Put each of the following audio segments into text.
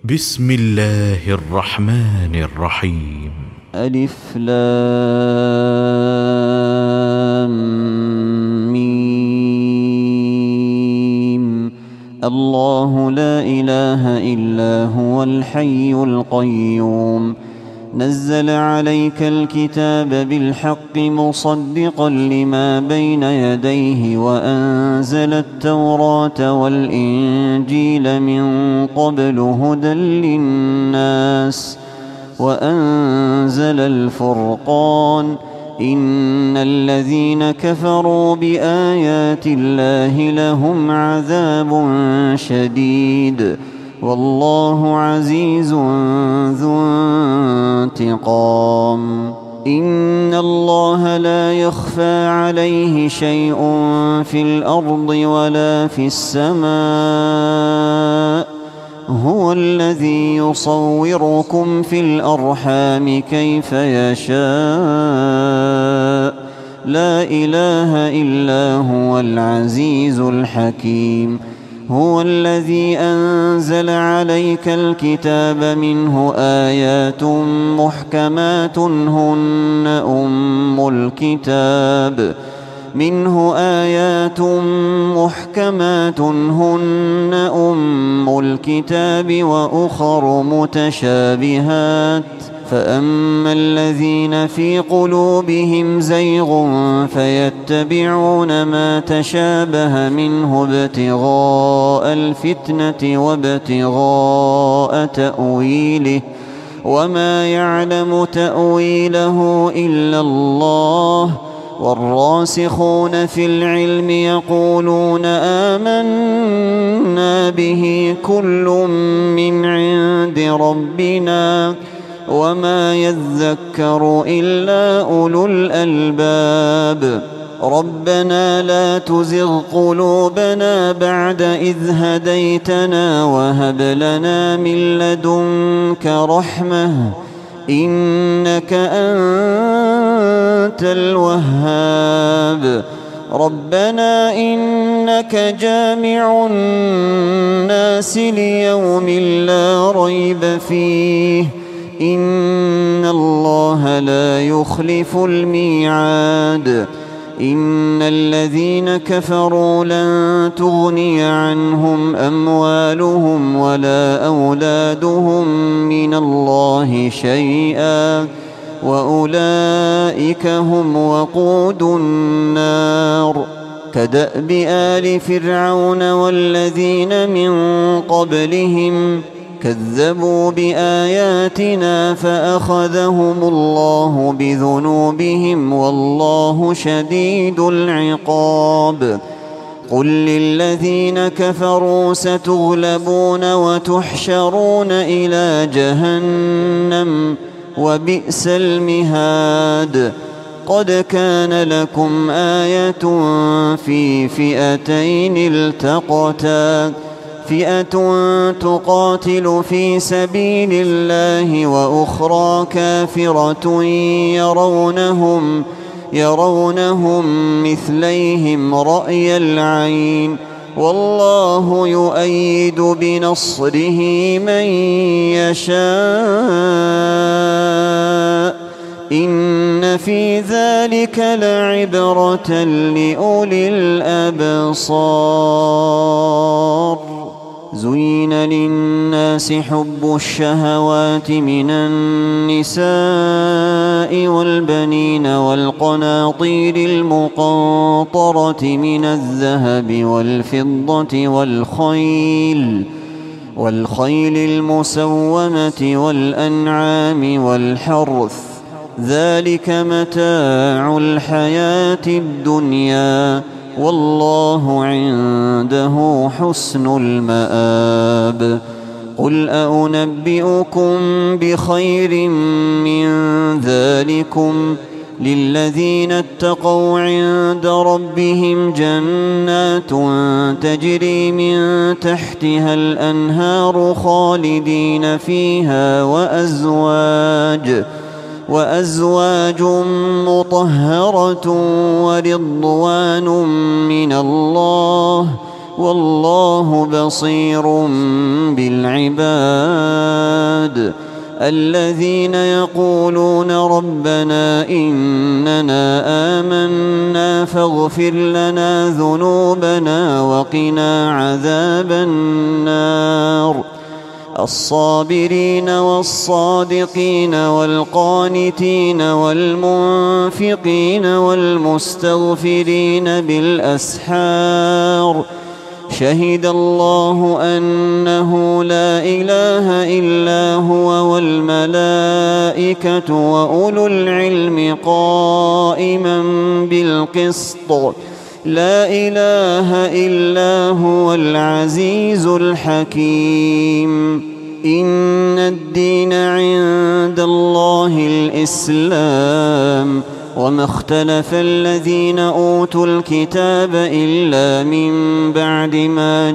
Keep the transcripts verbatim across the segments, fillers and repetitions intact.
بسم الله الرحمن الرحيم. ألف لام ميم. الله لا إله إلا هو الحي القيوم، نزل عليك الكتاب بالحق مصدقا لما بين يديه وأنزل التوراة والإنجيل من قبل هدى للناس وأنزل الفرقان. إن الذين كفروا بآيات الله لهم عذاب شديد، والله عزيز ذو انتقام. إن الله لا يخفى عليه شيء في الأرض ولا في السماء، هو الذي يصوركم في الأرحام كيف يشاء، لا إله إلا هو العزيز الحكيم. هو الذي أنزل عليك الكتاب منه آيات محكمات هن أم الكتاب منه آيات محكمات هن أم الكتاب وأخر متشابهات، فأما الذين في قلوبهم زيغ فيتبعون ما تشابه منه ابتغاء الفتنة وابتغاء تأويله، وما يعلم تأويله إلا الله. والراسخون في العلم يقولون آمنا به كل من عند ربنا وما يذكر إلا أولو الألباب. ربنا لا تزغ قلوبنا بعد إذ هديتنا وهب لنا من لدنك رحمة إنك أنت الوهاب. ربنا إنك جامع الناس ليوم لا ريب فيه، إن الله لا يخلف الميعاد. إن الذين كفروا لن تغني عنهم أموالهم ولا أولادهم من الله شيئا، وأولئك هم وقود النار. كدأب آل فرعون والذين من قبلهم كذبوا بآياتنا فأخذهم الله بذنوبهم والله شديد العقاب. قل للذين كفروا ستغلبون وتحشرون إلى جهنم وبئس المهاد. قد كان لكم آية في فئتين التقتا، فئة تقاتل في سبيل الله وأخرى كافرة يرونهم يرونهم مثليهم رأي العين، والله يؤيد بنصره من يشاء. إن في ذلك لعبرة لأولي الأبصار. زين للناس حب الشهوات من النساء والبنين والقناطير المقنطرة من الذهب والفضة والخيل والخيل المسومة والأنعام والحرث، ذلك متاع الحياة الدنيا، والله عنده حسن المآب. قل أنبئكم بخير من ذلكم للذين اتقوا عند ربهم جنات تجري من تحتها الأنهار خالدين فيها وأزواج وأزواج مطهرة ورضوان من الله والله بصير بالعباد. الذين يقولون ربنا إننا آمنا فاغفر لنا ذنوبنا وقنا عذاب النار. الصابرين والصادقين والقانتين والمنفقين والمستغفرين بالأسحار. شهد الله أنه لا إله إلا هو والملائكة وأولو العلم قائما بالقسط. لا إله إلا هو العزيز الحكيم. إن الدين عند الله الإسلام، وما اختلف الذين أوتوا الكتاب إلا من بعد ما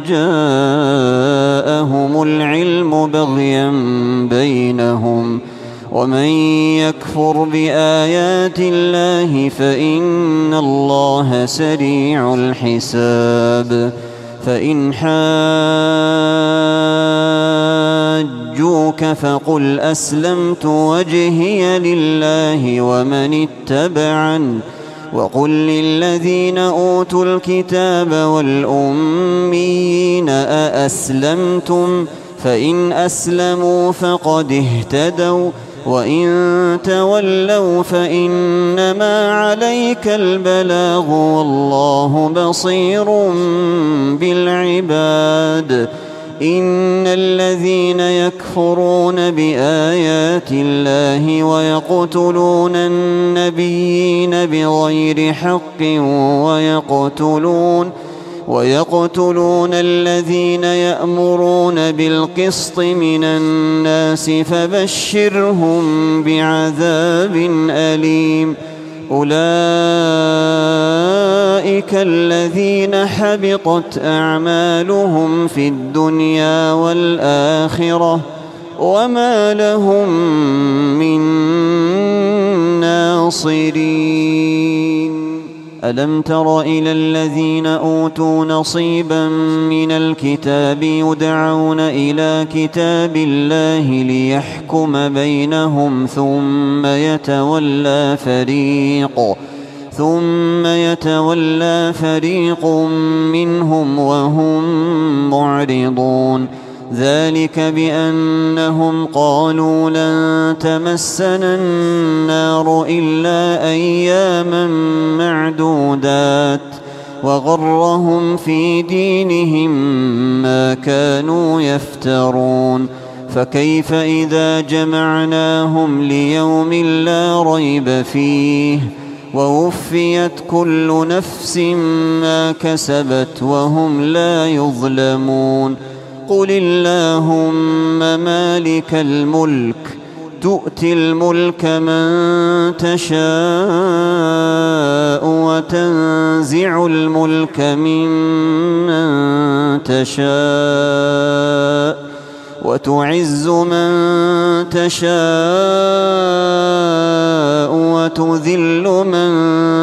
جاءهم العلم بغيا بينهم. ومن يكفر بآيات الله فإن الله سريع الحساب. فإن حاجوك فقل أسلمت وجهي لله ومن اتبعن، وقل للذين أوتوا الكتاب والأميين أأسلمتم؟ فإن أسلموا فقد اهتدوا، وإن تولوا فإنما عليك البلاغ والله بصير بالعباد. إن الذين يكفرون بآيات الله ويقتلون النبيين بغير حق ويقتلون ويقتلون الذين يأمرون بالقسط من الناس فبشرهم بعذاب أليم. أولئك الذين حبطت أعمالهم في الدنيا والآخرة وما لهم من ناصرين. ألم تر إلى الذين أوتوا نصيبا من الكتاب يدعون إلى كتاب الله ليحكم بينهم ثم يتولى فريق ثم يتولى فريق منهم وهم معرضون. ذلك بأنهم قالوا لن تمسنا النار إلا أياما معدودات وغرهم في دينهم ما كانوا يفترون. فكيف إذا جمعناهم ليوم لا ريب فيه ووفيت كل نفس ما كسبت وهم لا يظلمون. قل اللهم مالك الملك تؤتي الملك من تشاء وتنزع الملك ممن تشاء وتعز من تشاء وتذل من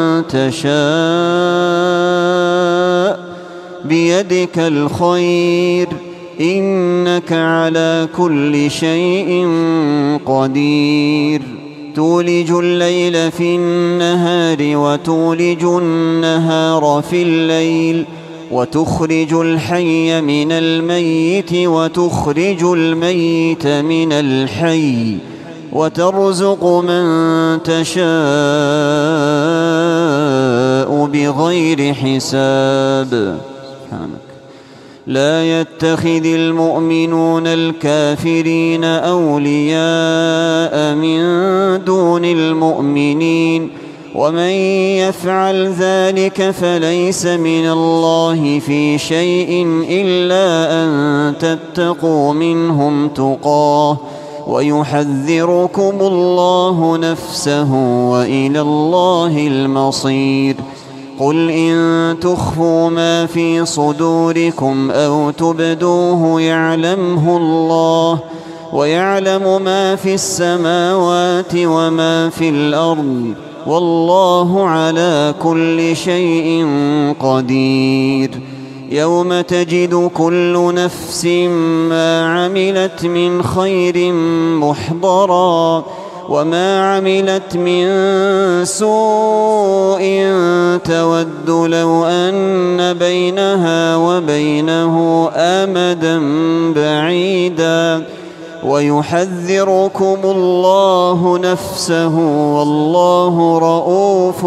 تشاء بيدك الخير إنك على كل شيء قدير. تولج الليل في النهار وتولج النهار في الليل وتخرج الحي من الميت وتخرج الميت من الحي وترزق من تشاء بغير حساب. سبحانك. لا يتخذ المؤمنون الكافرين أولياء من دون المؤمنين ومن يفعل ذلك فليس من الله في شيء إلا أن تتقوا منهم تقاه ويحذركم الله نفسه وإلى الله المصير. قل إن تخفوا ما في صدوركم أو تبدوه يعلمه الله ويعلم ما في السماوات وما في الأرض والله على كل شيء قدير. يوم تجد كل نفس ما عملت من خير محضرا وما عملت من سوء تود لو أن بينها وبينه أمدا بعيدا ويحذركم الله نفسه والله رؤوف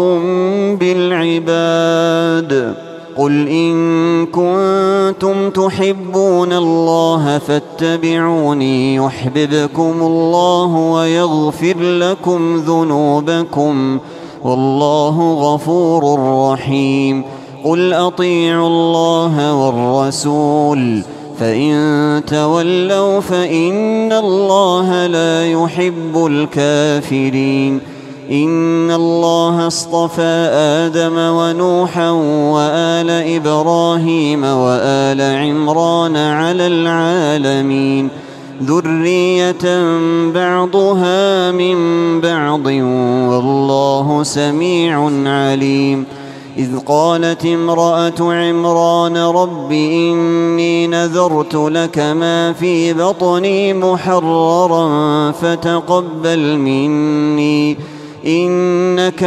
بالعباد. قل إن كنتم تحبون الله فاتبعوني يحببكم الله ويغفر لكم ذنوبكم والله غفور رحيم. قل أطيعوا الله والرسول فإن تولوا فإن الله لا يحب الكافرين. إن الله اصطفى آدم ونوحا وآل إبراهيم وآل عمران على العالمين ذرية بعضها من بعض والله سميع عليم. إذ قالت امرأة عمران رب إني نذرت لك ما في بطني محررا فتقبل مني إنك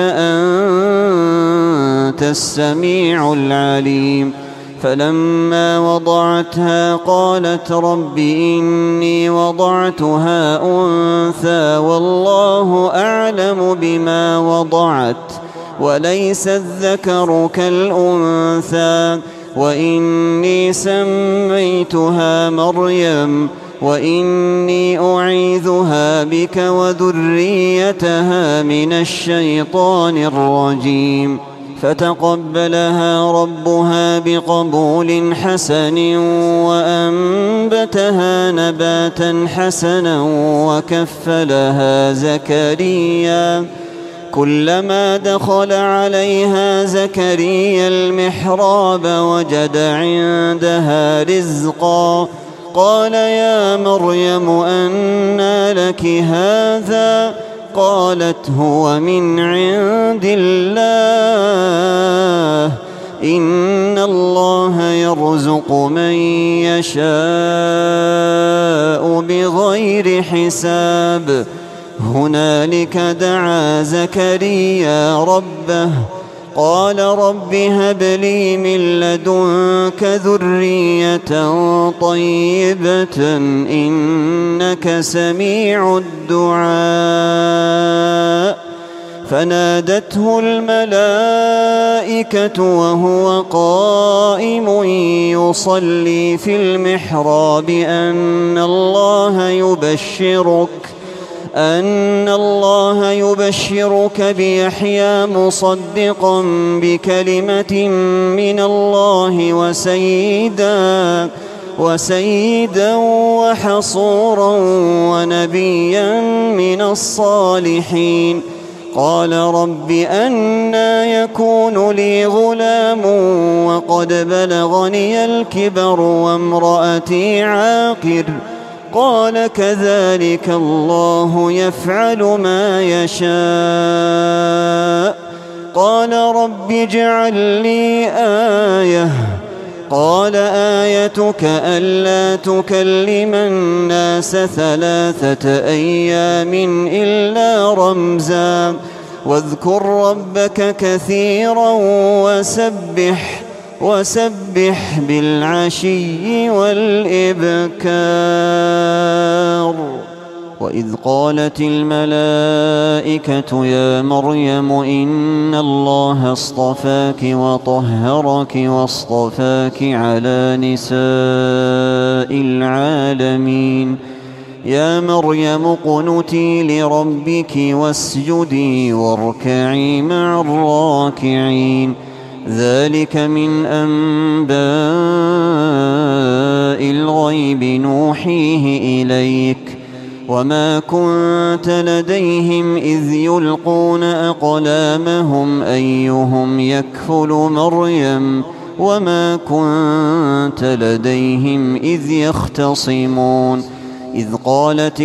أنت السميع العليم. فلما وضعتها قالت رب إني وضعتها أنثى والله أعلم بما وضعت وليس الذكر كالأنثى وإني سميتها مريم وإني أعيذها بك وذريتها من الشيطان الرجيم. فتقبلها ربها بقبول حسن وأنبتها نباتا حسنا وكفلها زكريا. كلما دخل عليها زكريا المحراب وجد عندها رزقا قال يا مريم أنى لك هذا قالت هو من عند الله إن الله يرزق من يشاء بغير حساب. هنالك دعا زكريا ربه قال رب هب لي من لدنك ذرية طيبة إنك سميع الدعاء. فنادته الملائكة وهو قائم يصلي في المحراب أن الله يبشرك أن الله يبشرك بيحيى مصدقا بكلمة من الله وسيدا وسيدا وحصورا ونبيا من الصالحين. قال رب أنى يكون لي غلام وقد بلغني الكبر وامرأتي عاقر قال كذلك الله يفعل ما يشاء. قال رب اجعل لي آية قال آيتك ألا تكلم الناس ثلاثة أيام إلا رمزا واذكر ربك كثيرا وسبح وسبح بالعشي والإبكار. وإذ قالت الملائكة يا مريم إن الله اصطفاك وطهرك واصطفاك على نساء العالمين. يا مريم اقنتي لربك واسجدي واركعي مع الراكعين. ذلك من أنباء الغيب نوحيه إليك وما كنت لديهم إذ يلقون أقلامهم أيهم يكفل مريم وما كنت لديهم إذ يختصمون. إذ قالت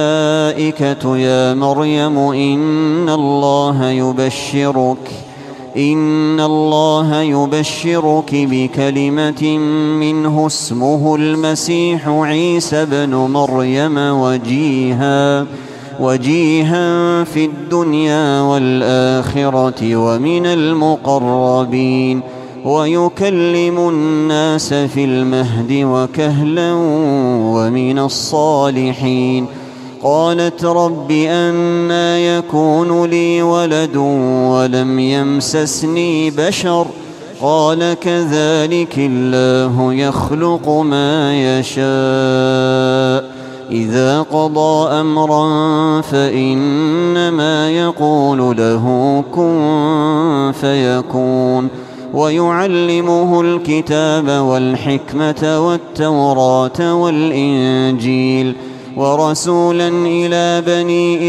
الملائكة يا مريم إن الله يبشرك إن الله يبشرك بكلمة منه اسمه المسيح عيسى بن مريم وجيها وجيها في الدنيا والآخرة ومن المقربين ويكلم الناس في المهد وكهلا ومن الصالحين. قالت رب أنى يكون لي ولد ولم يمسسني بشر قال كذلك الله يخلق ما يشاء إذا قضى أمرا فإنما يقول له كن فيكون. ويعلمه الكتاب والحكمة والتوراة والإنجيل ورسولا إلى بني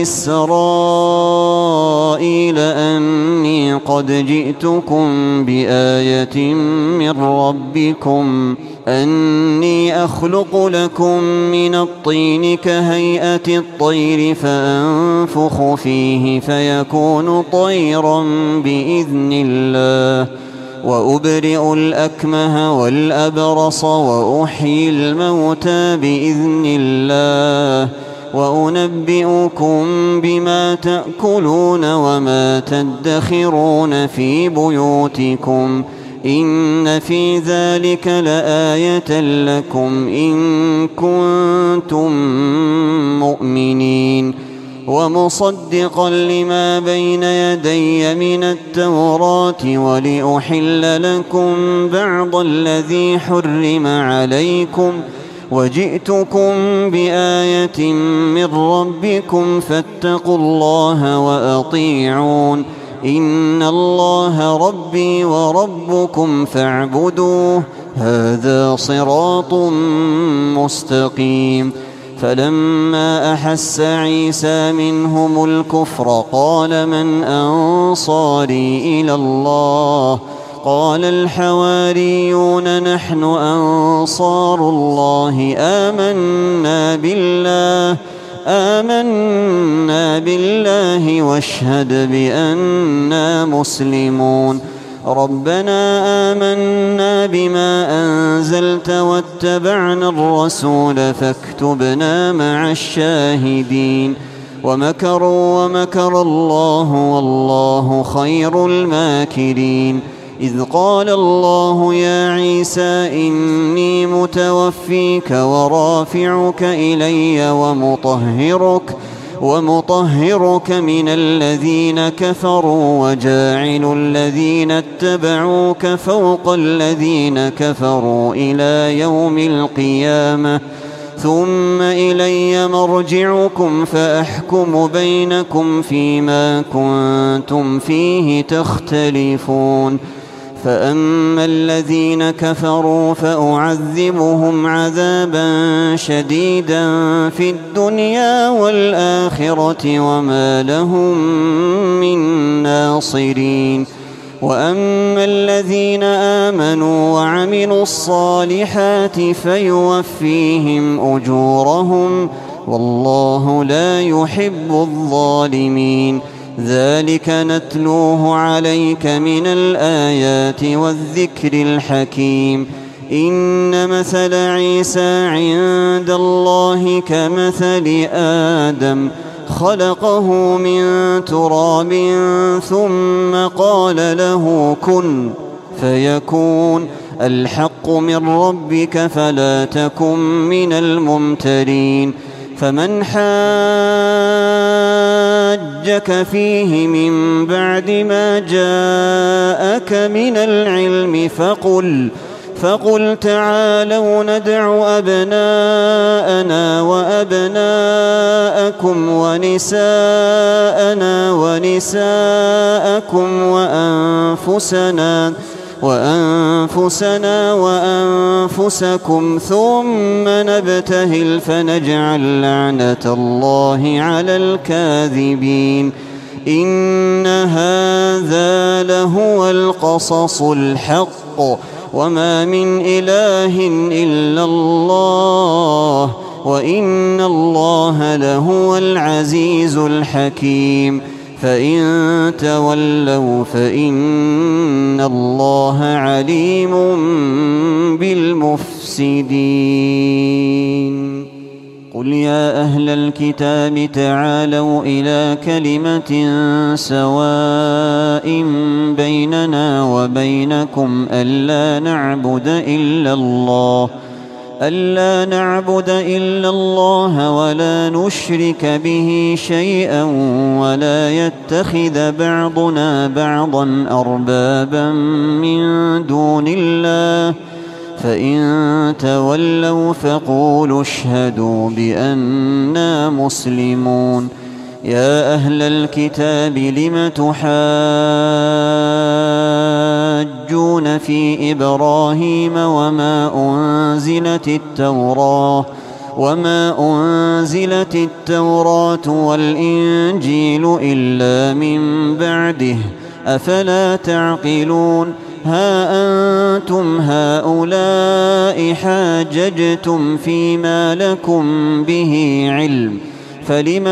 إسرائيل أني قد جئتكم بآية من ربكم أني أخلق لكم من الطين كهيئة الطير فأنفخ فيه فيكون طيرا بإذن الله وأبرئ الأكمه والأبرص وأحيي الموتى بإذن الله وأنبئكم بما تأكلون وما تدخرون في بيوتكم إن في ذلك لآية لكم إن كنتم مؤمنين. ومصدقا لما بين يدي من التوراة ولأحل لكم بعض الذي حرم عليكم وجئتكم بآية من ربكم فاتقوا الله وأطيعون إن الله ربي وربكم فاعبدوه هذا صراط مستقيم. فلما أحس عيسى منهم الكفر قال من أنصاري إلى الله قال الحواريون نحن أنصار الله آمنا بالله آمنا بالله واشهد بأننا مسلمون. ربنا آمنا بما أنزلت واتبعنا الرسول فاكتبنا مع الشاهدين. ومكروا ومكر الله والله خير الماكرين. إذ قال الله يا عيسى إني متوفيك ورافعك إلي ومطهرك ومطهرك من الذين كفروا وجاعل الذين اتبعوك فوق الذين كفروا إلى يوم القيامة ثم إلي مرجعكم فأحكم بينكم فيما كنتم فيه تختلفون. فأما الذين كفروا فأعذبهم عذابا شديدا في الدنيا والآخرة وما لهم من ناصرين. وأما الذين آمنوا وعملوا الصالحات فيوفيهم أجورهم والله لا يحب الظالمين. ذلك نتلوه عليك من الآيات والذكر الحكيم. إن مثل عيسى عند الله كمثل آدم خلقه من تراب ثم قال له كن فيكون. الحق من ربك فلا تكن من الممترين. فمن حاجك فيه من بعد ما جاءك من العلم فقل فقل تعالوا ندع أبناءنا وأبناءكم ونساءنا ونساءكم وأنفسنا وأنفسنا وأنفسكم ثم نبتهل فنجعل لعنة الله على الكاذبين. إن هذا لهو القصص الحق وما من إله إلا الله وإن الله لهو العزيز الحكيم. فإن تولوا فإن الله عليم بالمفسدين. قل يا أهل الكتاب تعالوا إلى كلمة سواء بيننا وبينكم ألا نعبد إلا الله ألا نعبد إلا الله ولا نشرك به شيئا ولا يتخذ بعضنا بعضا أربابا من دون الله فإن تولوا فقولوا اشهدوا بأننا مسلمون. يا أهل الكتاب لم تحاجون في إبراهيم وما أنزلت التوراة وما أنزلت التوراة والإنجيل إلا من بعده أفلا تعقلون. ها أنتم هؤلاء حاججتم فيما لكم به علم فلم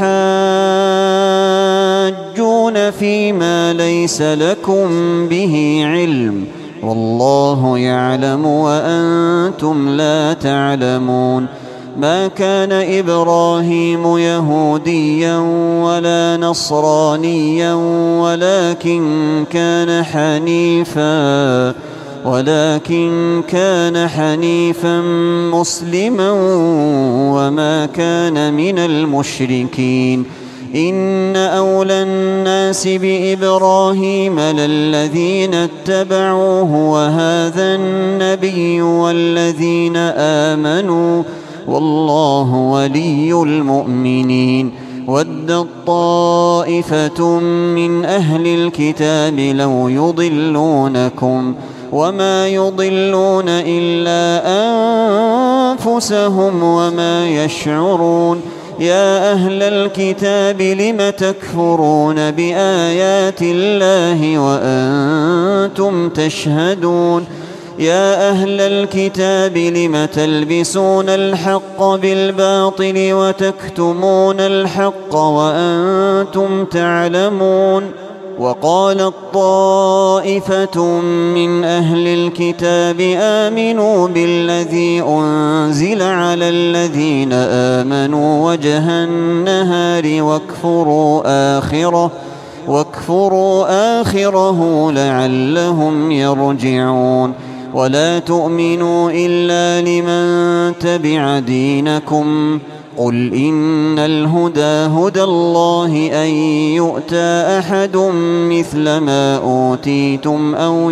تحاجون فيما ليس لكم به علم والله يعلم وأنتم لا تعلمون. ما كان إبراهيم يهوديا ولا نصرانيا ولكن كان حنيفا ولكن كان حنيفا مسلما وما كان من المشركين. إن أولى الناس بإبراهيم للذين اتبعوه وهذا النبي والذين آمنوا والله ولي المؤمنين. ودت طائفة من أهل الكتاب لو يضلونكم وما يضلون إلا أنفسهم وما يشعرون. يا أهل الكتاب لم تكفرون بآيات الله وأنتم تشهدون. يا أهل الكتاب لم تلبسون الحق بالباطل وتكتمون الحق وأنتم تعلمون. وقالت طائفة من أهل الكتاب آمنوا بالذي أنزل على الذين آمنوا وجه النهار واكفروا آخره واكفروا آخره لعلهم يرجعون. ولا تؤمنوا إلا لمن تبع دينكم قل إن الهدى هدى الله أن يؤتى أحد مثل ما أوتيتم أو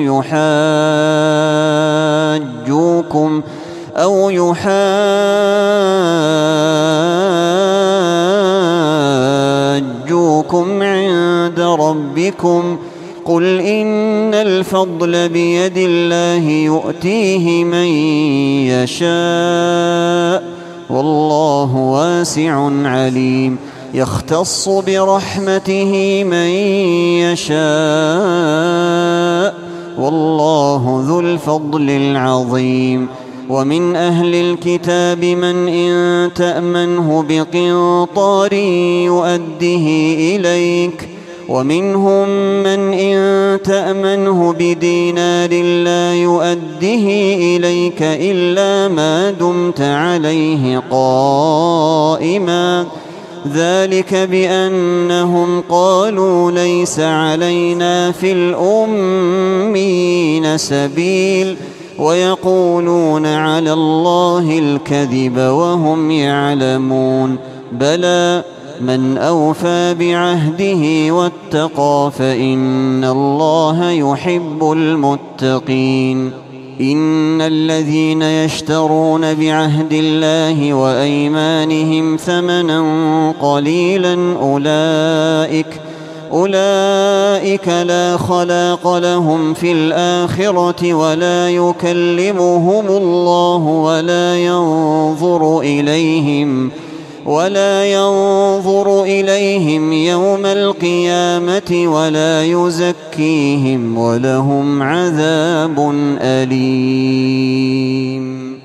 يحاجوكم أو يحاجوكم عند ربكم قل إن الفضل بيد الله يؤتيه من يشاء والله واسع عليم. يختص برحمته من يشاء والله ذو الفضل العظيم. ومن أهل الكتاب من إن تأمنه بقنطار يؤده إليك ومنهم من إن تأمنه بدينار لا يؤده إليك إلا ما دمت عليه قائما ذلك بأنهم قالوا ليس علينا في الأمين سبيل ويقولون على الله الكذب وهم يعلمون. بلى من أوفى بعهده واتقى فإن الله يحب المتقين. إن الذين يشترون بعهد الله وأيمانهم ثمنا قليلا أولئك أولئك لا خلاق لهم في الآخرة ولا يكلمهم الله ولا ينظر إليهم ولا ينظر إليهم يوم القيامة ولا يزكيهم ولهم عذاب أليم.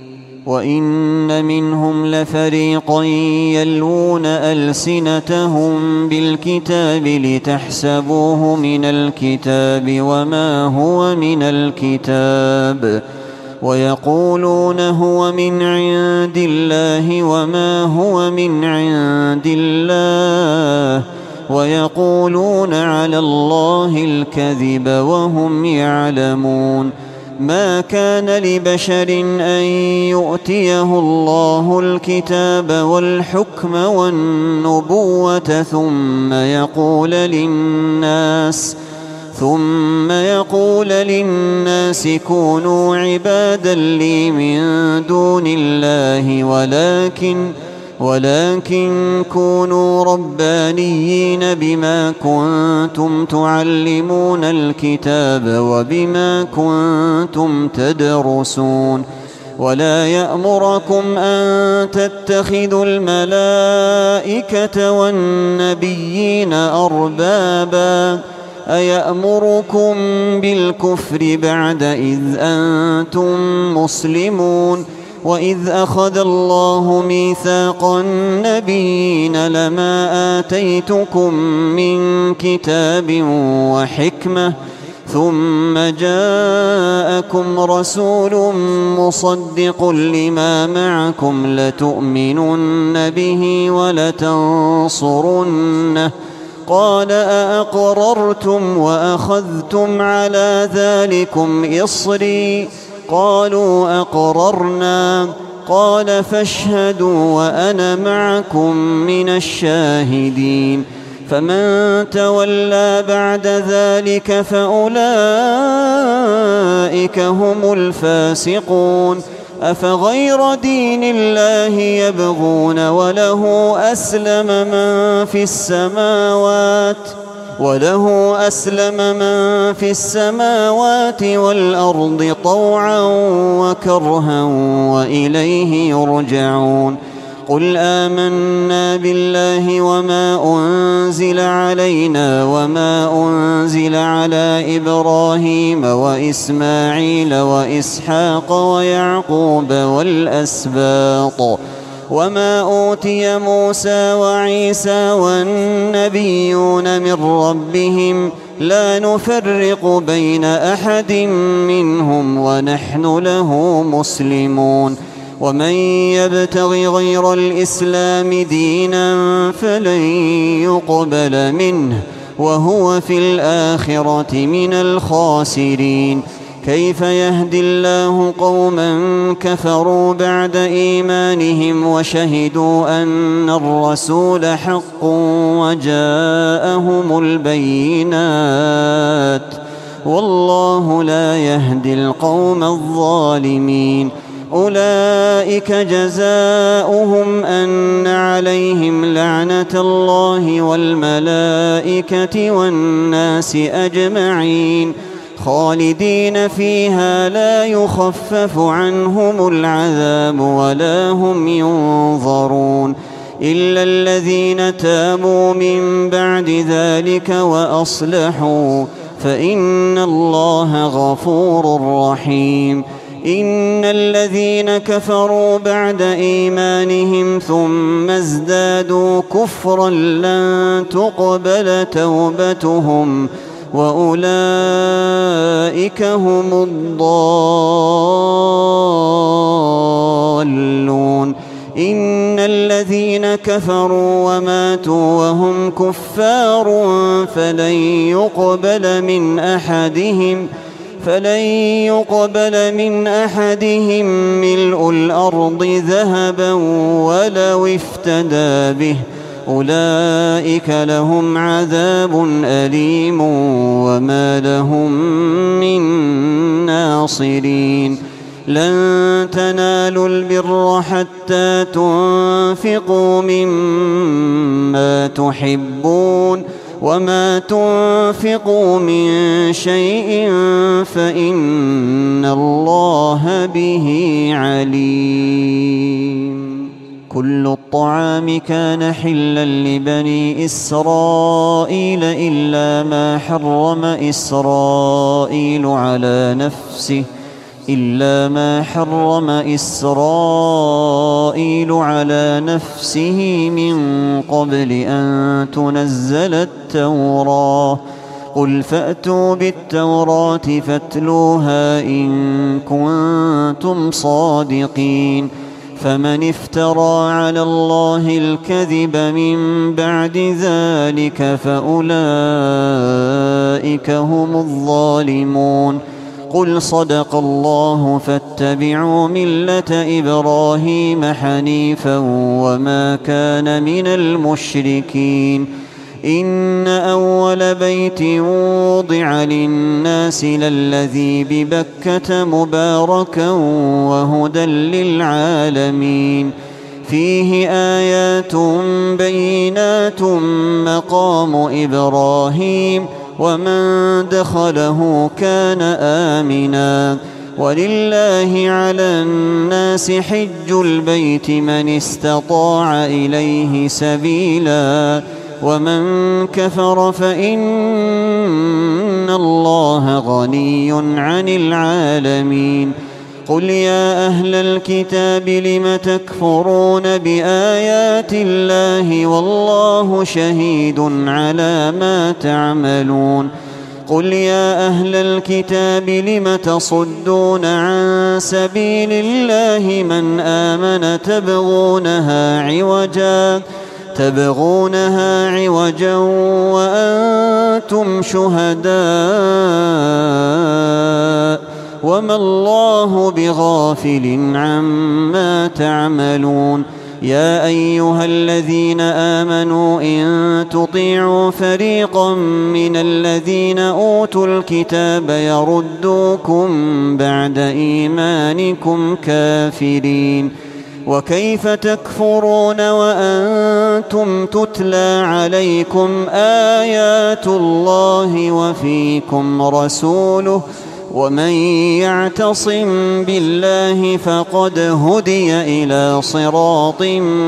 وإن منهم لفريقا يلوون ألسنتهم بالكتاب لتحسبوه من الكتاب وما هو من الكتاب ويقولون هو من عند الله وما هو من عند الله ويقولون على الله الكذب وهم يعلمون. ما كان لبشر أن يؤتيه الله الكتاب والحكم والنبوة ثم يقول للناس ثم يقول للناس كونوا عبادا لي من دون الله ولكن ولكن كونوا ربانيين بما كنتم تعلمون الكتاب وبما كنتم تدرسون. ولا يأمركم أن تتخذوا الملائكة والنبيين أربابا أيأمركم بالكفر بعد إذ أنتم مسلمون. وإذ أخذ الله ميثاق النبيين لما آتيتكم من كتاب وحكمة ثم جاءكم رسول مصدق لما معكم لتؤمنن به ولتنصرنه قال أأقررتم وأخذتم على ذلكم إصري قالوا أقررنا قال فاشهدوا وأنا معكم من الشاهدين. فمن تولى بعد ذلك فأولئك هم الفاسقون. أفغير دين الله يبغون وله أسلم من في السماوات وله أسلم من في السماوات والأرض طوعا وكرها وإليه يرجعون. قل آمنا بالله وما أنزل علينا وما أنزل على إبراهيم وإسماعيل وإسحاق ويعقوب والأسباط وما أوتي موسى وعيسى والنبيون من ربهم لا نفرق بين أحد منهم ونحن له مسلمون. ومن يبتغ غير الإسلام دينا فلن يقبل منه وهو في الآخرة من الخاسرين. كيف يهدي الله قوما كفروا بعد إيمانهم وشهدوا أن الرسول حق وجاءهم البينات والله لا يهدي القوم الظالمين. أولئك جزاؤهم أن عليهم لعنة الله والملائكة والناس أجمعين خالدين فيها لا يخفف عنهم العذاب ولا هم ينظرون إلا الذين تابوا من بعد ذلك وأصلحوا فإن الله غفور رحيم. إن الذين كفروا بعد إيمانهم ثم ازدادوا كفرا لن تقبل توبتهم وأولئك هم الضالون. إن الذين كفروا وماتوا وهم كفار فلن يقبل من أحدهم فلن يقبل من أحدهم ملء الأرض ذهبا ولو افتدى به أولئك لهم عذاب أليم وما لهم من ناصرين. لن تنالوا البر حتى تنفقوا مما تحبون وما تنفقوا من شيء فإن الله به عليم. كل الطعام كان حلا لبني إسرائيل إلا ما حرم إسرائيل على نفسه إلا ما حرم إسرائيل على نفسه من قبل أن تنزل التوراة قل فأتوا بالتوراة فاتلوها إن كنتم صادقين فمن افترى على الله الكذب من بعد ذلك فأولئك هم الظالمون قل صدق الله فاتبعوا ملة إبراهيم حنيفا وما كان من المشركين إن أول بيت وضع للناس للذي ببكة مباركا وهدى للعالمين فيه آيات بينات مقام إبراهيم ومن دخله كان آمنا ولله على الناس حج البيت من استطاع إليه سبيلا ومن كفر فإن الله غني عن العالمين قل يا أهل الكتاب لم تكفرون بآيات الله والله شهيد على ما تعملون قل يا أهل الكتاب لم تصدون عن سبيل الله من آمن تبغونها عوجا تبغونها عوجا وأنتم شهداء وما الله بغافل عما تعملون يا أيها الذين آمنوا إن تطيعوا فريقا من الذين أوتوا الكتاب يردوكم بعد إيمانكم كافرين وكيف تكفرون وأنتم تتلى عليكم آيات الله وفيكم رسوله ومن يعتصم بالله فقد هدي إلى صراط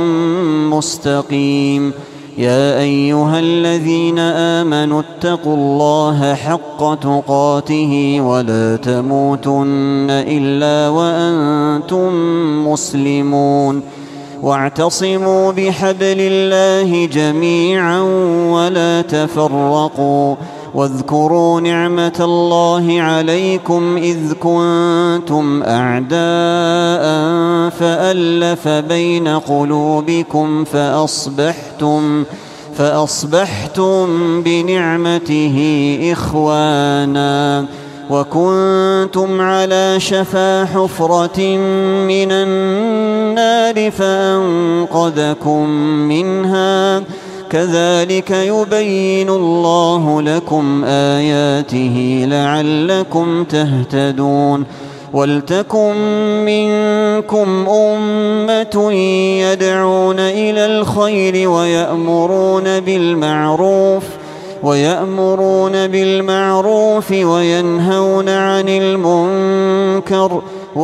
مستقيم يا أيها الذين آمنوا اتقوا الله حق تقاته ولا تموتن إلا وأنتم مسلمون واعتصموا بحبل الله جميعا ولا تفرقوا واذكروا نعمة الله عليكم إذ كنتم أعداء فألف بين قلوبكم فأصبحتم فأصبحتم بنعمته إخوانا وكنتم على شفا حفرة من النار فأنقذكم منها كذلك يبين الله لكم آياته لعلكم تهتدون ولتكن منكم أمة يدعون إلى الخير ويأمرون بالمعروف ويأمرون بالمعروف وينهون عن المنكر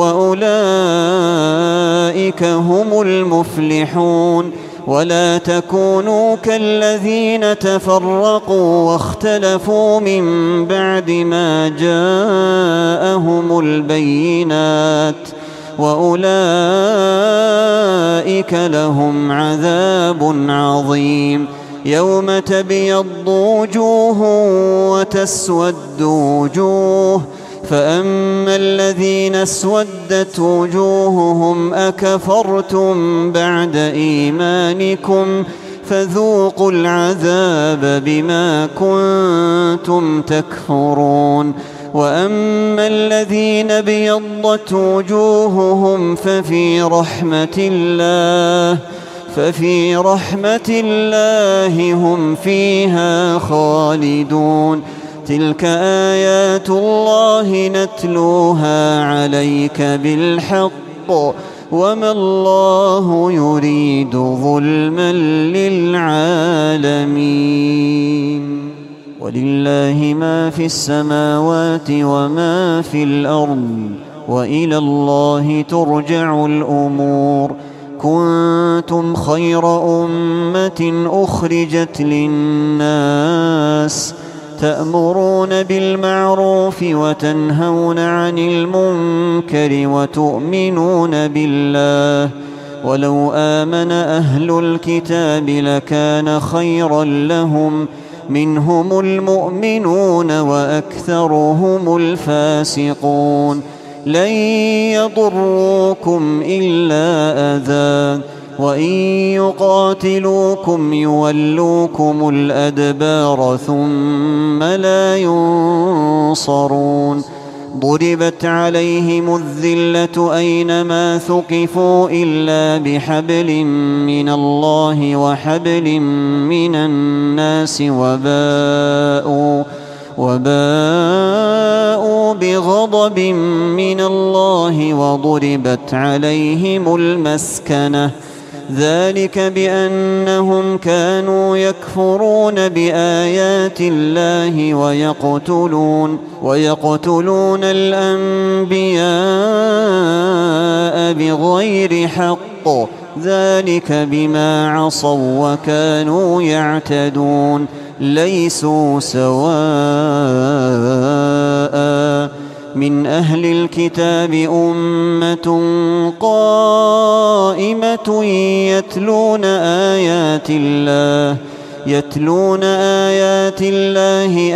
وأولئك هم المفلحون ولا تكونوا كالذين تفرقوا واختلفوا من بعد ما جاءهم البينات وأولئك لهم عذاب عظيم يوم تبيض وجوه وتسود وجوه فأما الذين اسودت وجوههم أكفرتم بعد إيمانكم فذوقوا العذاب بما كنتم تكفرون وأما الذين ابيضت وجوههم ففي رحمة الله ففي رحمة الله هم فيها خالدون تلك آيات الله نتلوها عليك بالحق وما الله يريد ظلما للعالمين ولله ما في السماوات وما في الأرض وإلى الله ترجع الأمور كنتم خير أمة أخرجت للناس تأمرون بالمعروف وتنهون عن المنكر وتؤمنون بالله ولو آمن أهل الكتاب لكان خيرا لهم منهم المؤمنون وأكثرهم الفاسقون لن يضروكم إلا أذى وإن يقاتلوكم يولوكم الأدبار ثم لا ينصرون ضربت عليهم الذلة أينما ثقفوا إلا بحبل من الله وحبل من الناس وباءوا وباءوا بغضب من الله وضربت عليهم المسكنة ذلك بأنهم كانوا يكفرون بآيات الله ويقتلون ويقتلون الأنبياء بغير حق ذلك بما عصوا وكانوا يعتدون ليسوا سواء من أهل الكتاب أمة قائمة يتلون آيات الله يتلون آيات الله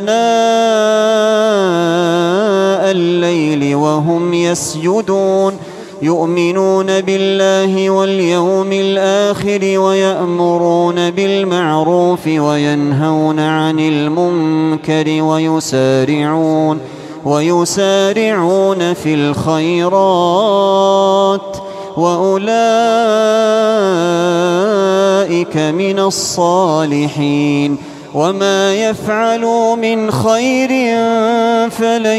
آناء الليل وهم يسجدون يؤمنون بالله واليوم الآخر ويأمرون بالمعروف وينهون عن المنكر ويسارعون ويسارعون في الخيرات وأولئك من الصالحين وما يفعلوا من خير فلن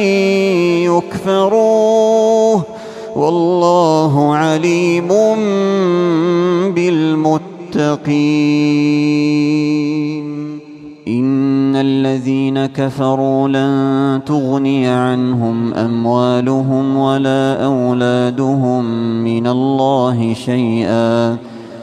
يكفروه والله عليم بالمتقين إن الذين كفروا لن تغني عنهم أموالهم ولا أولادهم من الله شيئا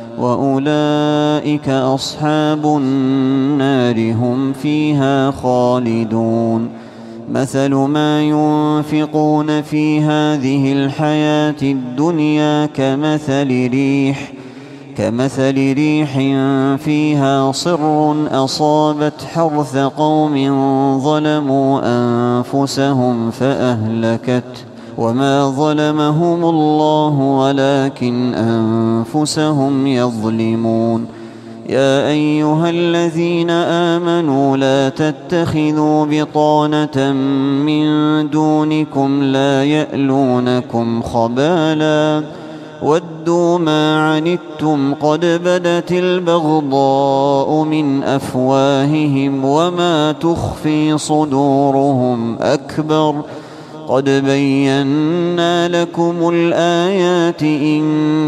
وأولئك أصحاب النار هم فيها خالدون مثل ما ينفقون في هذه الحياة الدنيا كمثل ريح كمثل ريح فيها صر أصابت حرث قوم ظلموا أنفسهم فأهلكت وما ظلمهم الله ولكن أنفسهم يظلمون يا أيها الذين آمنوا لا تتخذوا بطانة من دونكم لا يألونكم خبالا ودوا ما عنتم قد بدت البغضاء من أفواههم وما تخفي صدورهم أكبر قد بينا لكم الآيات إن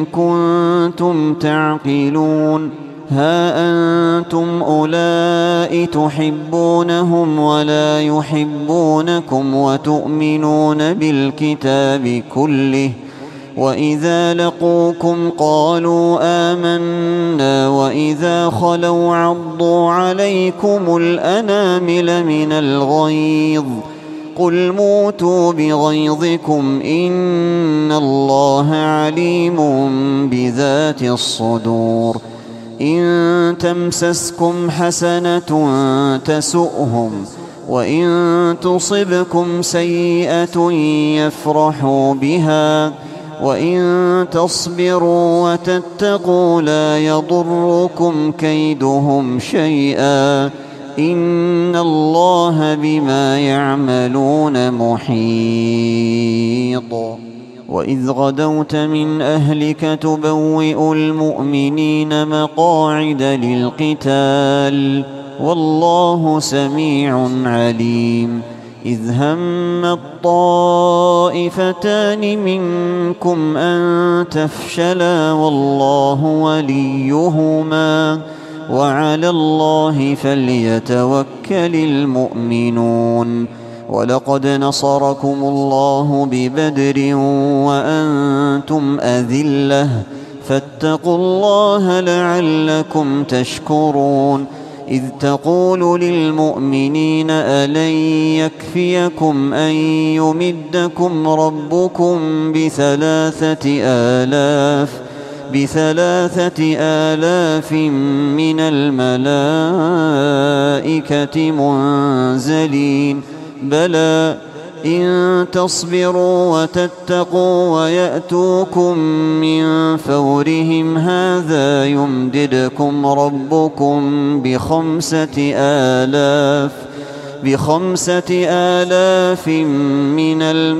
كنتم تعقلون ها أنتم أولئك تحبونهم ولا يحبونكم وتؤمنون بالكتاب كله وإذا لقوكم قالوا آمنا وإذا خلوا عضوا عليكم الأنامل من الغيظ قل موتوا بغيظكم إن الله عليم بذات الصدور إن تمسسكم حسنة تسؤهم وإن تصبكم سيئة يفرحوا بها وإن تصبروا وتتقوا لا يضركم كيدهم شيئا إن الله بما يعملون محيط وإذ غدوت من أهلك تبوئ المؤمنين مقاعد للقتال والله سميع عليم إذ هم الطائفتان منكم أن تفشلا والله وليهما وعلى الله فليتوكل المؤمنون ولقد نصركم الله ببدر وأنتم أذلة فاتقوا الله لعلكم تشكرون إذ تقول للمؤمنين ألن يكفيكم أن يمدكم ربكم بثلاثة آلاف بثلاثة آلاف من الملائكة منزلين بلى إن تصبروا وتتقوا ويأتوكم من فورهم هذا يمددكم ربكم بخمسة آلاف بخمسة آلاف من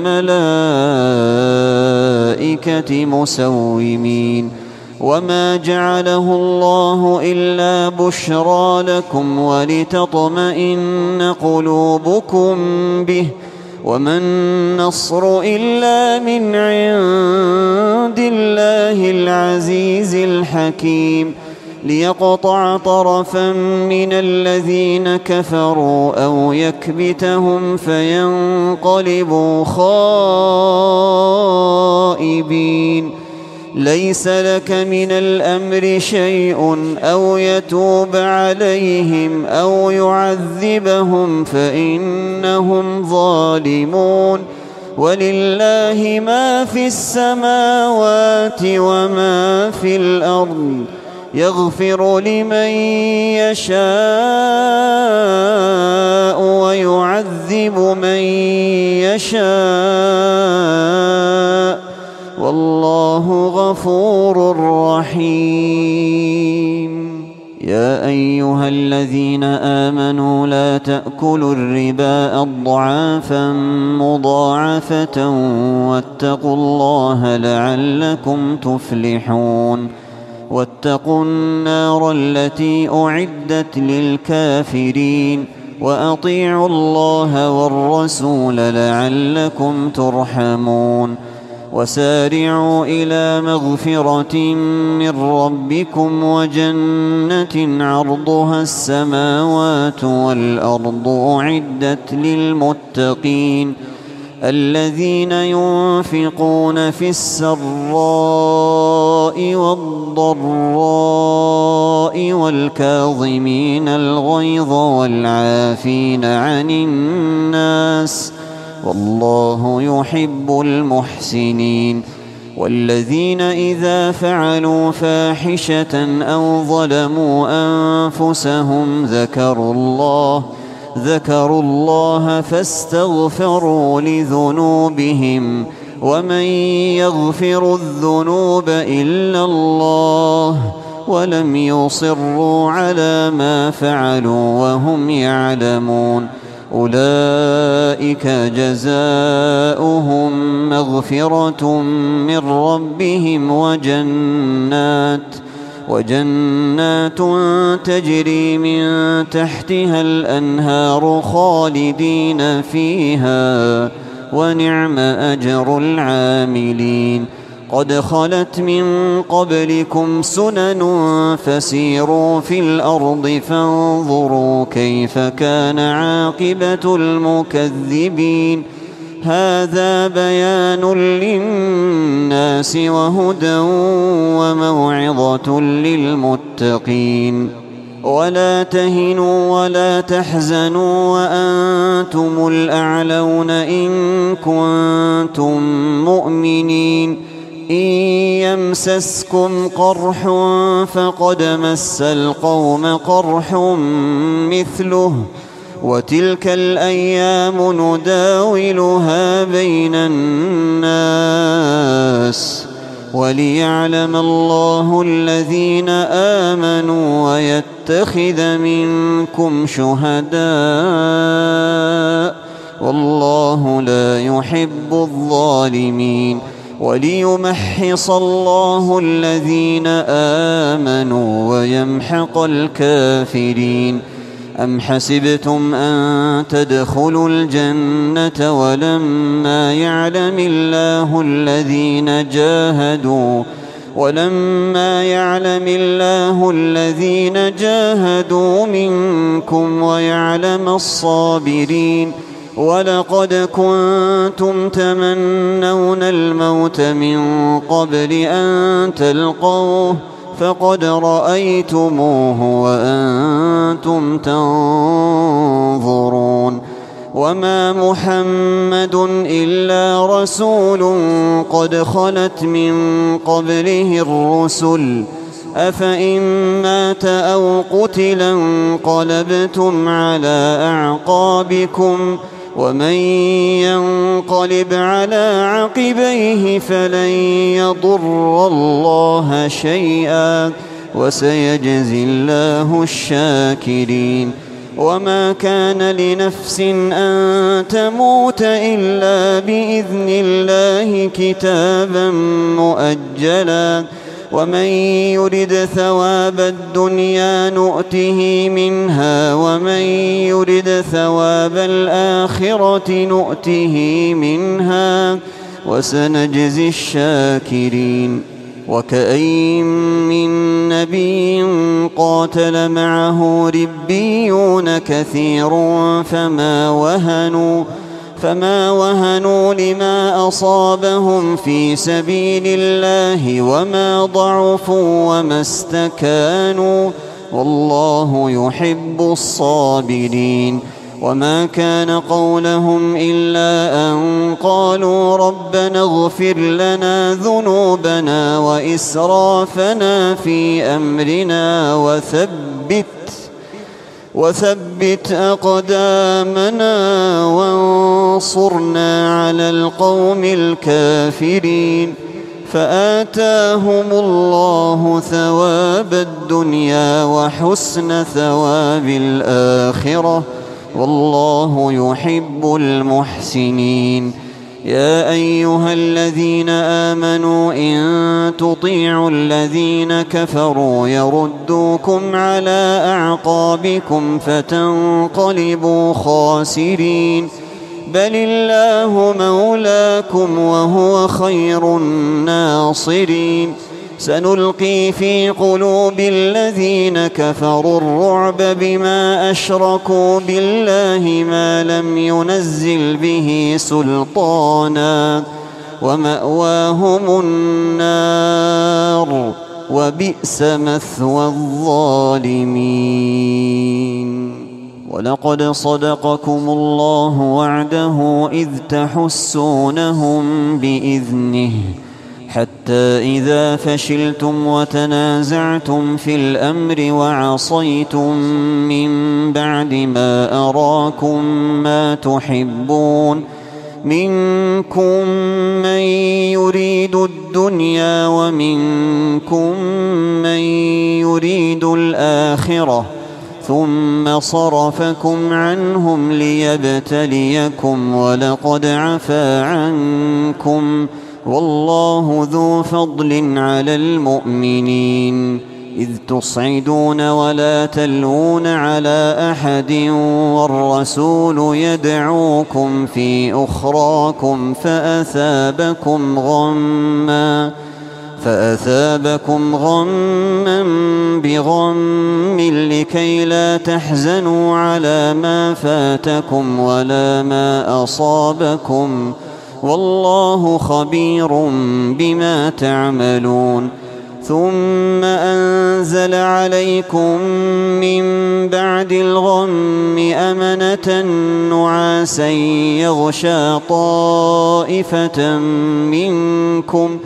الملائكة مسومين وما جعله الله إلا بشرى لكم ولتطمئن قلوبكم به وما النصر إلا من عند الله العزيز الحكيم ليقطع طرفا من الذين كفروا أو يكبتهم فينقلبوا خائبين ليس لك من الأمر شيء أو يتوب عليهم أو يعذبهم فإنهم ظالمون ولله ما في السماوات وما في الأرض يغفر لمن يشاء ويعذب من يشاء والله غفور رحيم يا أيها الذين آمنوا لا تأكلوا الربا أضعافا مضاعفة واتقوا الله لعلكم تفلحون واتقوا النار التي أعدت للكافرين وأطيعوا الله والرسول لعلكم ترحمون وسارعوا إلى مغفرة من ربكم وجنة عرضها السماوات والأرض أعدت للمتقين الذين ينفقون في السراء والضراء والكاظمين الغيظ والعافين عن الناس والله يحب المحسنين والذين إذا فعلوا فاحشة أو ظلموا أنفسهم ذكروا الله ذكروا الله فاستغفروا لذنوبهم ومن يغفر الذنوب إلا الله ولم يصروا على ما فعلوا وهم يعلمون أولئك جزاؤهم مغفرة من ربهم وجنات وجنات تجري من تحتها الأنهار خالدين فيها ونعم أجر العاملين قد خلت من قبلكم سنن فسيروا في الأرض فانظروا كيف كان عاقبة المكذبين هذا بيان للناس وهدى وموعظة للمتقين ولا تهنوا ولا تحزنوا وأنتم الأعلون إن كنتم مؤمنين إن يمسسكم قرح فقد مس القوم قرح مثله وتلك الأيام نداولها بين الناس وليعلم الله الذين آمنوا ويتخذ منكم شهداء والله لا يحب الظالمين وليمحص الله الذين آمنوا ويمحق الكافرين أم حسبتم أن تدخلوا الجنة ولما يعلم الله الذين جاهدوا ولما يعلم الله الذين جاهدوا منكم ويعلم الصابرين ولقد كنتم تمنون الموت من قبل أن تلقوه فقد رأيتموه وأنتم تنظرون. وما محمد إلا رسول قد خلت من قبله الرسل أفإن مات أو قتل انقلبتم على أعقابكم ومن ينقلب على عقبيه فلن يضر الله شيئا وسيجزي الله الشاكرين. وما كان لنفس أن تموت إلا بإذن الله كتابا مؤجلا ومن يرد ثواب الدنيا نؤته منها ومن يرد ثواب الآخرة نؤته منها وسنجزي الشاكرين. وكأين من نبي قاتل معه ربيون كثير فما وهنوا فما وهنوا لما أصابهم في سبيل الله وما ضعفوا وما استكانوا والله يحب الصابرين. وما كان قولهم إلا أن قالوا ربنا اغفر لنا ذنوبنا وإسرافنا في أمرنا وثبت وثبت أقدامنا وانصرنا على القوم الكافرين. فآتاهم الله ثواب الدنيا وحسن ثواب الآخرة والله يحب المحسنين. يا أيها الذين آمنوا إن تطيعوا الذين كفروا يردوكم على أعقابكم فتنقلبوا خاسرين بل الله مولاكم وهو خير الناصرين. سنلقي في قلوب الذين كفروا الرعب بما أشركوا بالله ما لم ينزل به سلطانا ومأواهم النار وبئس مثوى الظالمين. ولقد صدقكم الله وعده إذ تحسونهم بإذنه حتى إذا فشلتم وتنازعتم في الأمر وعصيتم من بعد ما أراكم ما تحبون منكم من يريد الدنيا ومنكم من يريد الآخرة ثم صرفكم عنهم ليبتليكم ولقد عفا عنكم والله ذو فضل على المؤمنين. إذ تصعدون ولا تلوون على أحد والرسول يدعوكم في أخراكم فأثابكم غمّا فأثابكم غمّا بغم لكي لا تحزنوا على ما فاتكم ولا ما أصابكم والله خبير بما تعملون. ثم أنزل عليكم من بعد الغم أمنة نعاسا يغشى طائفة منكم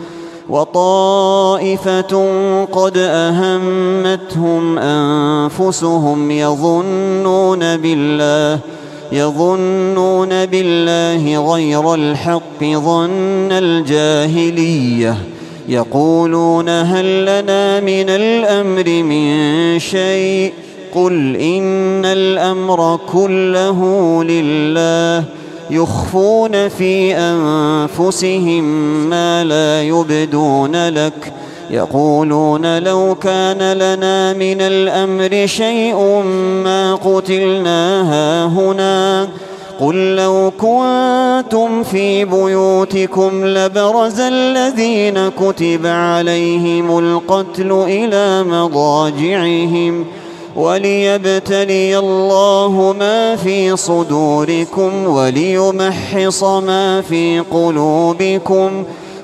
وطائفة قد أهمتهم أنفسهم يظنون بالله يظنون بالله غير الحق ظن الجاهلية يقولون هل لنا من الأمر من شيء قل إن الأمر كله لله يخفون في أنفسهم ما لا يبدون لك يقولون لو كان لنا من الأمر شيء ما قتلنا هاهنا قل لو كنتم في بيوتكم لبرز الذين كتب عليهم القتل إلى مضاجعهم وليبتلي الله ما في صدوركم وليمحص ما في قلوبكم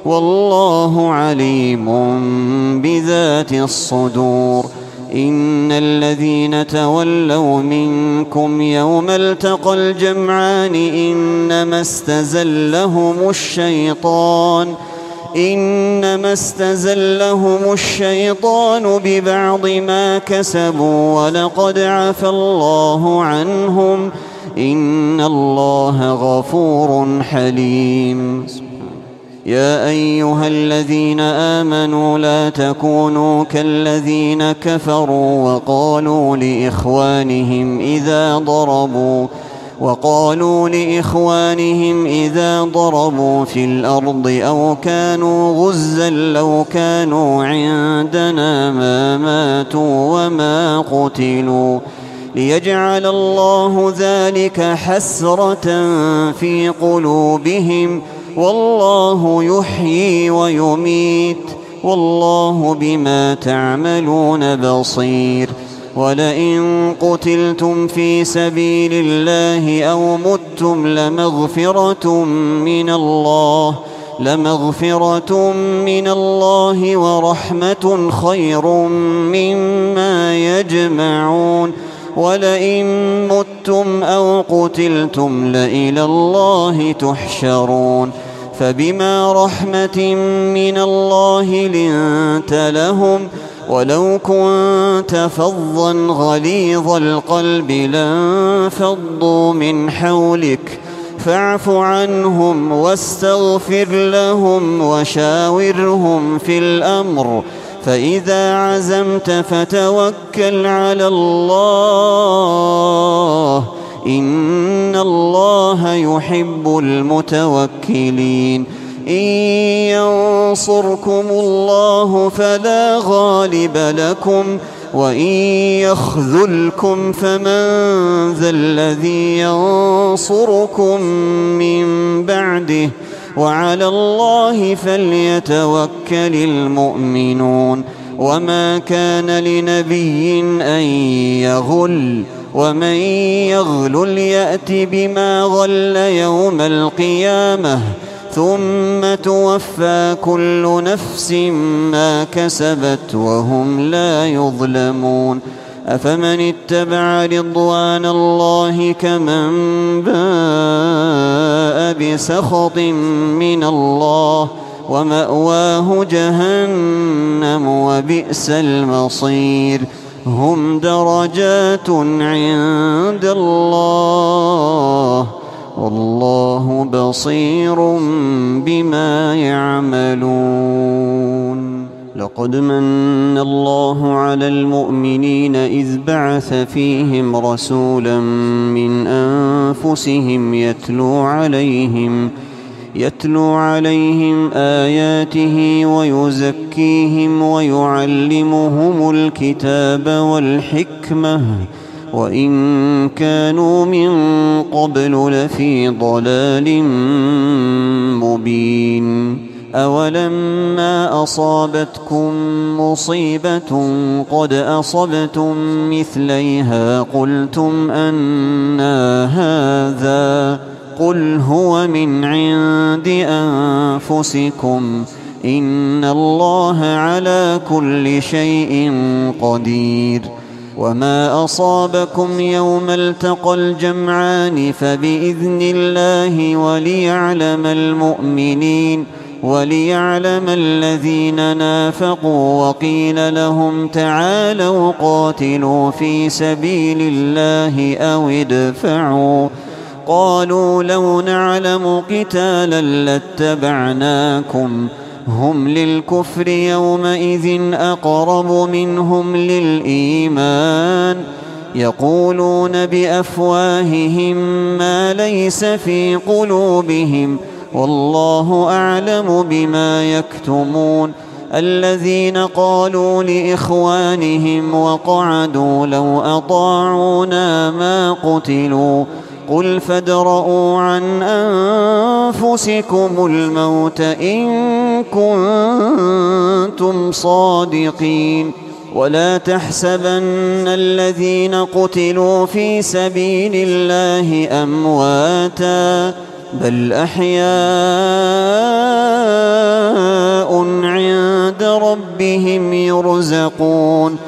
والله عليم بذات الصدور. إن الذين تولوا منكم يوم التقى الجمعان إنما استزلهم الشيطان إنما استزلهم الشيطان ببعض ما كسبوا ولقد عفى الله عنهم إن الله غفور حليم. يا أيها الذين آمنوا لا تكونوا كالذين كفروا وقالوا لإخوانهم إذا ضربوا وقالوا لإخوانهم إذا ضربوا في الأرض أو كانوا غزا لو كانوا عندنا ما ماتوا وما قتلوا ليجعل الله ذلك حسرة في قلوبهم والله يحيي ويميت والله بما تعملون بصير. ولئن قتلتم في سبيل الله أو متم لمغفرة من الله لمغفرة من الله ورحمة خير مما يجمعون. ولئن متم أو قتلتم لإلى الله تحشرون. فبما رحمة من الله لنت لهم ولو كنت فظا غليظ القلب لانفضوا من حولك فاعف عنهم واستغفر لهم وشاورهم في الأمر فإذا عزمت فتوكل على الله إن الله يحب المتوكلين. إن ينصركم الله فلا غالب لكم وإن يخذلكم فمن ذا الذي ينصركم من بعده وعلى الله فليتوكل المؤمنون. وما كان لنبي أن يغل ومن يغلل يأت بما غل يوم القيامة ثم توفى كل نفس ما كسبت وهم لا يظلمون. أفمن اتبع رضوان الله كمن باء بسخط من الله ومأواه جهنم وبئس المصير. هم درجات عند الله والله بصير بما يعملون. لقد من الله على المؤمنين إذ بعث فيهم رسولا من أنفسهم يتلو عليهم يتلو عليهم آياته ويزكيهم ويعلمهم الكتاب والحكمة وإن كانوا من قبل لفي ضلال مبين. أولما أصابتكم مصيبة قد أصبتم مثليها قلتم أنى هذا قل هو من عند أنفسكم إن الله على كل شيء قدير. وما أصابكم يوم التقى الجمعان فبإذن الله وليعلم المؤمنين وليعلم الذين نافقوا وقيل لهم تعالوا قاتلوا في سبيل الله أو ادفعوا قالوا لو نعلم قتالا لاتبعناكم هم للكفر يومئذ أقرب منهم للإيمان يقولون بأفواههم ما ليس في قلوبهم والله أعلم بما يكتمون. الذين قالوا لإخوانهم وقعدوا لو أطاعونا ما قتلوا قل فادرءوا عن أنفسكم الموت إن كنتم صادقين. ولا تحسبن الذين قتلوا في سبيل الله أمواتا بل أحياء عند ربهم يرزقون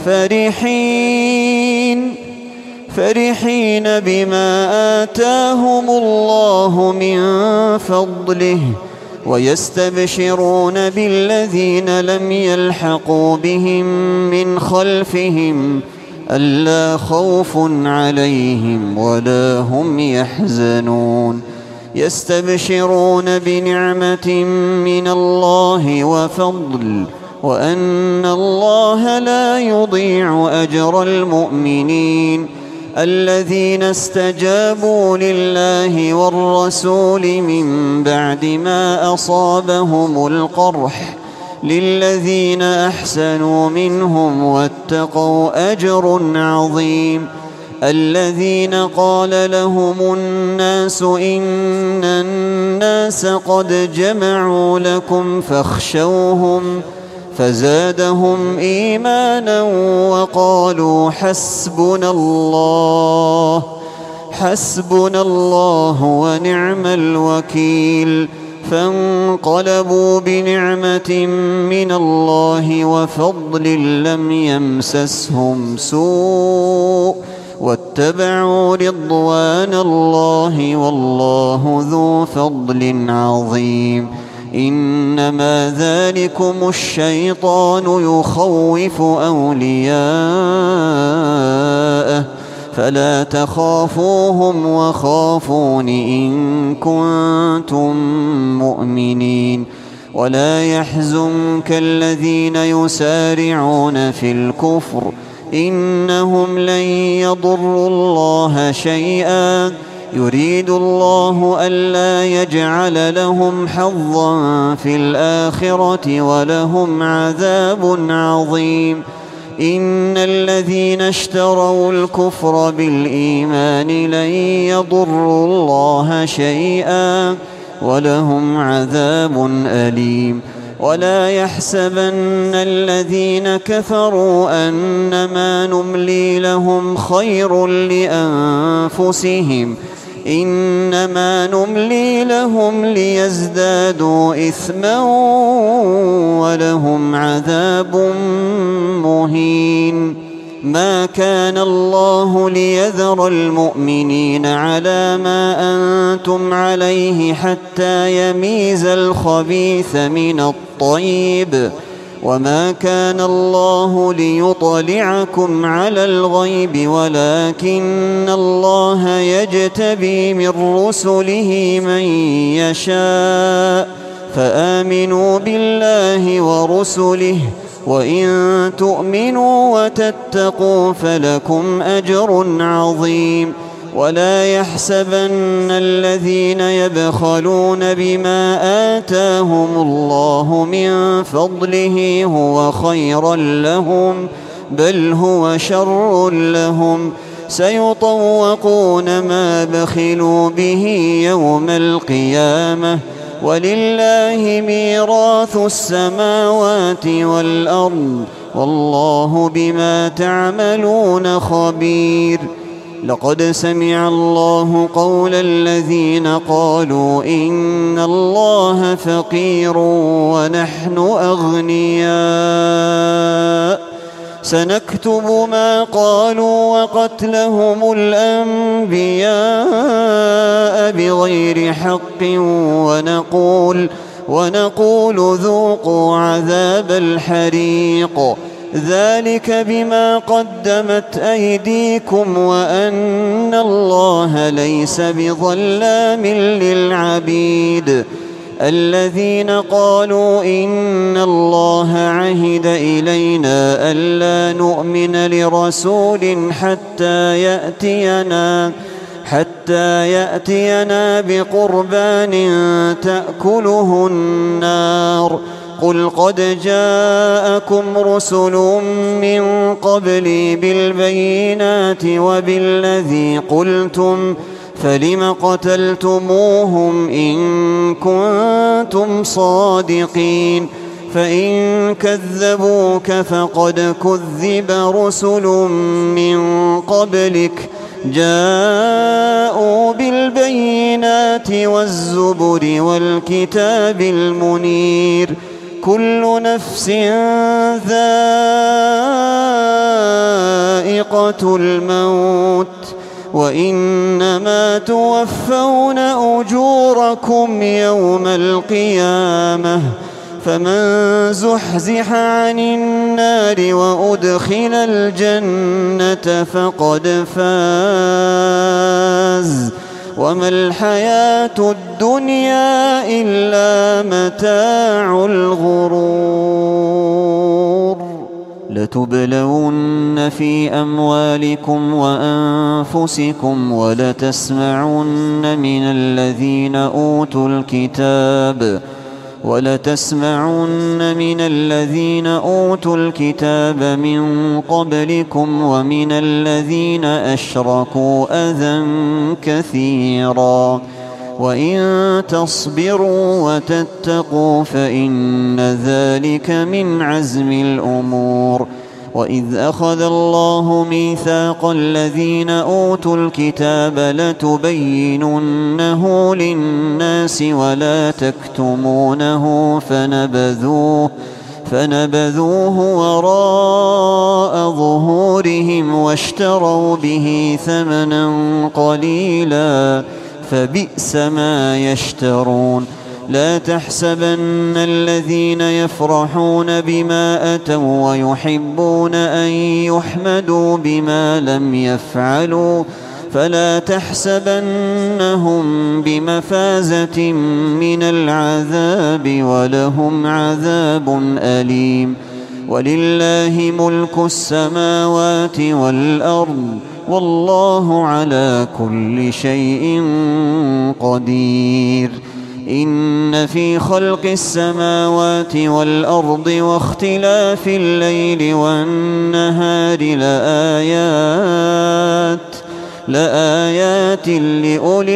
فرحين فرحين بما آتاهم الله من فضله ويستبشرون بالذين لم يلحقوا بهم من خلفهم ألا خوف عليهم ولا هم يحزنون يستبشرون بنعمة من الله وفضل وأن الله لا يضيع أجر المؤمنين الذين استجابوا لله والرسول من بعد ما أصابهم القرح للذين أحسنوا منهم واتقوا أجر عظيم الذين قال لهم الناس إن الناس قد جمعوا لكم فاخشوهم فزادهم إيمانا وقالوا حسبنا الله حسبنا الله ونعم الوكيل فانقلبوا بنعمة من الله وفضل لم يمسسهم سوء واتبعوا رضوان الله والله ذو فضل عظيم إنما ذلكم الشيطان يخوف أولياءه فلا تخافوهم وخافون إن كنتم مؤمنين ولا يحزنك الذين يسارعون في الكفر إنهم لن يضروا الله شيئا يريد الله ألا يجعل لهم حظا في الآخرة ولهم عذاب عظيم إن الذين اشتروا الكفر بالإيمان لن يضروا الله شيئا ولهم عذاب أليم ولا يحسبن الذين كفروا أنما نملي لهم خير لأنفسهم إنما نملي لهم ليزدادوا إثما ولهم عذاب مهين ما كان الله ليذر المؤمنين على ما أنتم عليه حتى يميز الخبيث من الطيب وما كان الله ليطلعكم على الغيب ولكن الله يجتبي من رسله من يشاء فآمنوا بالله ورسله وإن تؤمنوا وتتقوا فلكم أجر عظيم ولا يحسبن الذين يبخلون بما آتاهم الله من فضله هو خيرا لهم بل هو شر لهم سيطوقون ما بخلوا به يوم القيامة ولله ميراث السماوات والأرض والله بما تعملون خبير لقد سمع الله قول الذين قالوا إن الله فقير ونحن أغنياء سنكتب ما قالوا وقتلهم الأنبياء بغير حق ونقول ونقول ذوقوا عذاب الحريق ذلك بما قدمت أيديكم وأن الله ليس بظلام للعبيد الذين قالوا إن الله عهد إلينا ألا نؤمن لرسول حتى يأتينا حتى يأتينا بقربان تأكله النار قل قد جاءكم رسل من قبلي بالبينات وبالذي قلتم فلم قتلتموهم إن كنتم صادقين فإن كذبوك فقد كذب رسل من قبلك جاءوا بالبينات والزبر والكتاب المنير كل نفس ذائقة الموت وإنما توفون أجوركم يوم القيامة فمن زحزح عن النار وأدخل الجنة فقد فاز وما الحياة الدنيا إلا متاع الغرور لتبلون في أموالكم وأنفسكم ولتسمعن من الذين أوتوا الكتاب ولتسمعن من الذين أوتوا الكتاب من قبلكم ومن الذين أشركوا أذى كثيرا وإن تصبروا وتتقوا فإن ذلك من عزم الأمور وإذ أخذ الله ميثاق الذين أوتوا الكتاب لتبيننه للناس ولا تكتمونه فنبذوه فنبذوه وراء ظهورهم واشتروا به ثمنا قليلا فبئس ما يشترون لا تحسبن الذين يفرحون بما أتوا ويحبون أن يحمدوا بما لم يفعلوا فلا تحسبنهم بمفازة من العذاب ولهم عذاب أليم ولله ملك السماوات والأرض والله على كل شيء قدير إن في خلق السماوات والأرض واختلاف الليل والنهار لآيات لآيات لأولي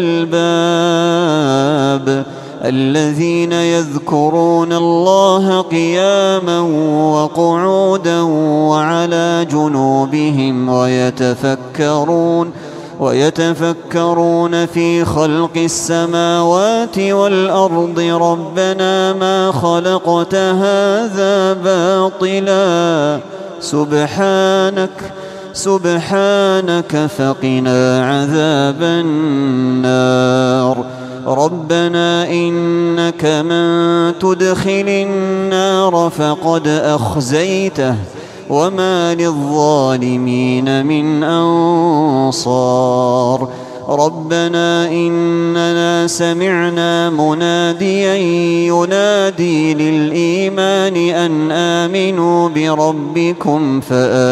الألباب الذين يذكرون الله قياما وقعودا وعلى جنوبهم ويتفكرون ويتفكرون في خلق السماوات والأرض ربنا ما خلقت هذا باطلا سبحانك سبحانك فقنا عذاب النار ربنا إنك من تدخل النار فقد أخزيته وما للظالمين من أنصار ربنا إننا سمعنا مناديا ينادي للإيمان أن آمنوا بربكم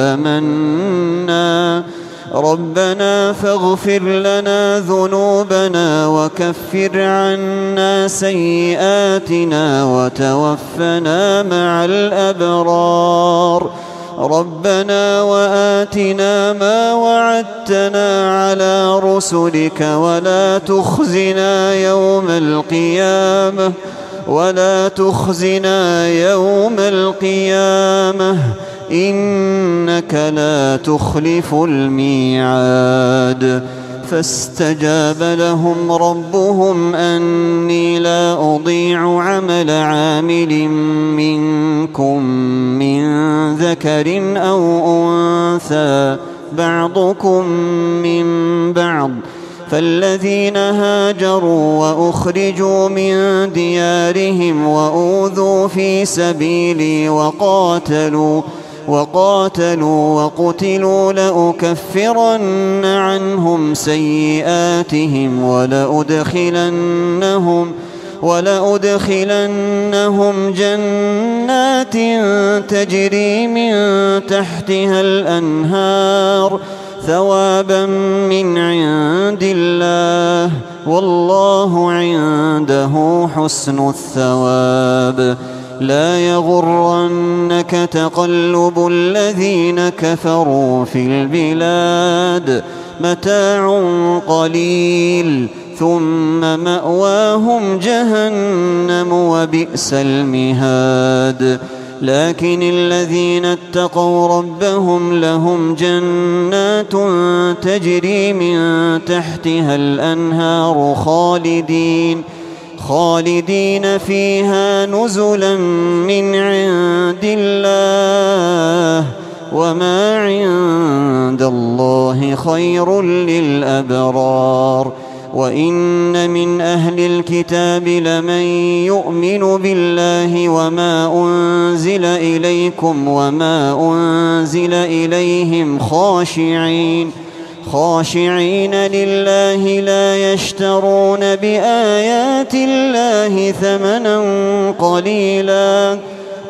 فآمنا ربنا فاغفر لنا ذنوبنا وكفر عنا سيئاتنا وتوفنا مع الأبرار ربنا وآتنا ما وعدتنا على رسلك ولا تخزنا يوم القيامة ولا تخزنا يوم القيامة إنك لا تخلف الميعاد فاستجاب لهم ربهم أني لا أضيع عمل عامل منكم من ذكر أو أنثى بعضكم من بعض فالذين هاجروا وأخرجوا من ديارهم وأوذوا في سبيلي وقاتلوا وقاتلوا وقتلوا لأكفرن عنهم سيئاتهم ولأدخلنهم ولأدخلنهم جنات تجري من تحتها الأنهار ثوابا من عند الله والله عنده حسن الثواب لا يغرنك تقلب الذين كفروا في البلاد متاع قليل ثم مأواهم جهنم وبئس المهاد لكن الذين اتقوا ربهم لهم جنات تجري من تحتها الأنهار خالدين خالدين فيها نزلا من عند الله وما عند الله خير للأبرار. وإن من أهل الكتاب لمن يؤمن بالله وما أنزل إليكم وما أنزل إليهم خاشعين خاشعين لله لا يشترون بآيات الله ثمنا قليلا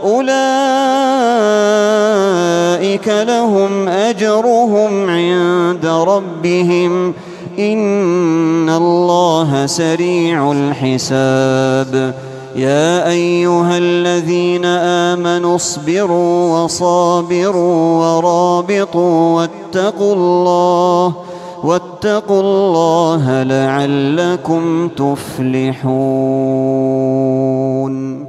أولئك لهم أجرهم عند ربهم إن الله سريع الحساب. يا أيها الذين آمنوا اصبروا وصابروا ورابطوا واتقوا الله واتقوا الله لعلكم تفلحون.